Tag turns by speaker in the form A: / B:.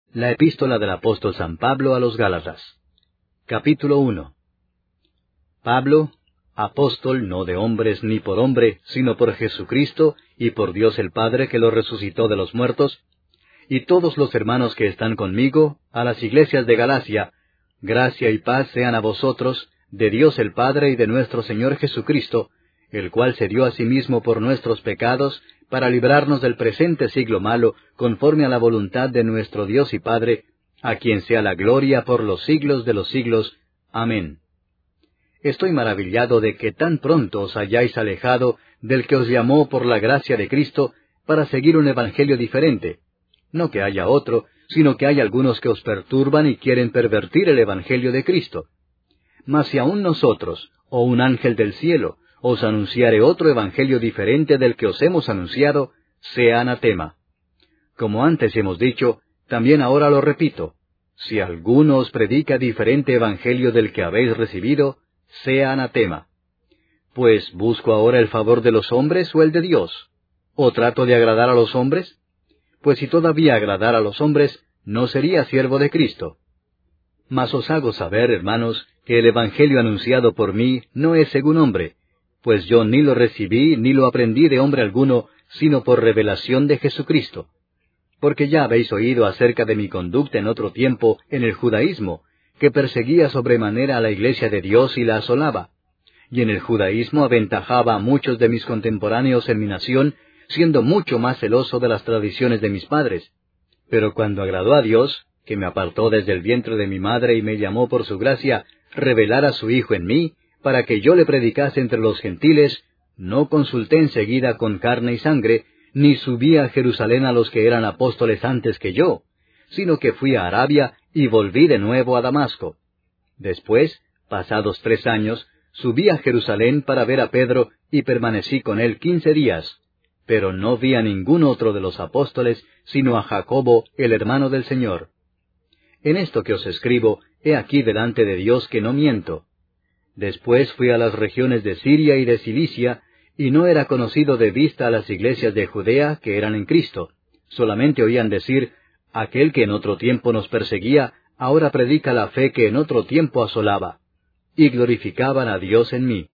A: La epístola del apóstol San Pablo a los Gálatas. Capítulo 1. Pablo, apóstol no de hombres ni por hombre, sino por Jesucristo y por Dios el Padre que lo resucitó de los muertos, y todos los hermanos que están conmigo, a las iglesias de Galacia, gracia y paz sean a vosotros, de Dios el Padre y de nuestro Señor Jesucristo, el cual se dio a sí mismo por nuestros pecados, para librarnos del presente siglo malo, conforme a la voluntad de nuestro Dios y Padre, a quien sea la gloria por los siglos de los siglos. Amén. Estoy maravillado de que tan pronto os hayáis alejado del que os llamó por la gracia de Cristo, para seguir un evangelio diferente. No que haya otro, sino que hay algunos que os perturban y quieren pervertir el evangelio de Cristo. Mas si aun nosotros, o un ángel del cielo, os anunciare otro evangelio diferente del que os hemos anunciado, sea anatema. Como antes hemos dicho, también ahora lo repito, si alguno os predica diferente evangelio del que habéis recibido, sea anatema. Pues, ¿busco ahora el favor de los hombres o el de Dios? ¿O trato de agradar a los hombres? Pues si todavía agradara a los hombres, no sería siervo de Cristo. Mas os hago saber, hermanos, que el evangelio anunciado por mí no es según hombre, pues yo ni lo recibí ni lo aprendí de hombre alguno, sino por revelación de Jesucristo. Porque ya habéis oído acerca de mi conducta en otro tiempo en el judaísmo, que perseguía sobremanera a la iglesia de Dios y la asolaba. Y en el judaísmo aventajaba a muchos de mis contemporáneos en mi nación, siendo mucho más celoso de las tradiciones de mis padres. Pero cuando agradó a Dios, que me apartó desde el vientre de mi madre y me llamó por su gracia, revelar a su Hijo en mí, para que yo le predicase entre los gentiles, no consulté enseguida con carne y sangre, ni subí a Jerusalén a los que eran apóstoles antes que yo, sino que fui a Arabia y volví de nuevo a Damasco. Después, pasados 3 años, subí a Jerusalén para ver a Pedro y permanecí con él 15 días, pero no vi a ningún otro de los apóstoles, sino a Jacobo, el hermano del Señor. En esto que os escribo, he aquí delante de Dios que no miento. Después fui a las regiones de Siria y de Cilicia, y no era conocido de vista a las iglesias de Judea que eran en Cristo. Solamente oían decir, aquel que en otro tiempo nos perseguía, ahora predica la fe que en otro tiempo asolaba. Y glorificaban a Dios en mí.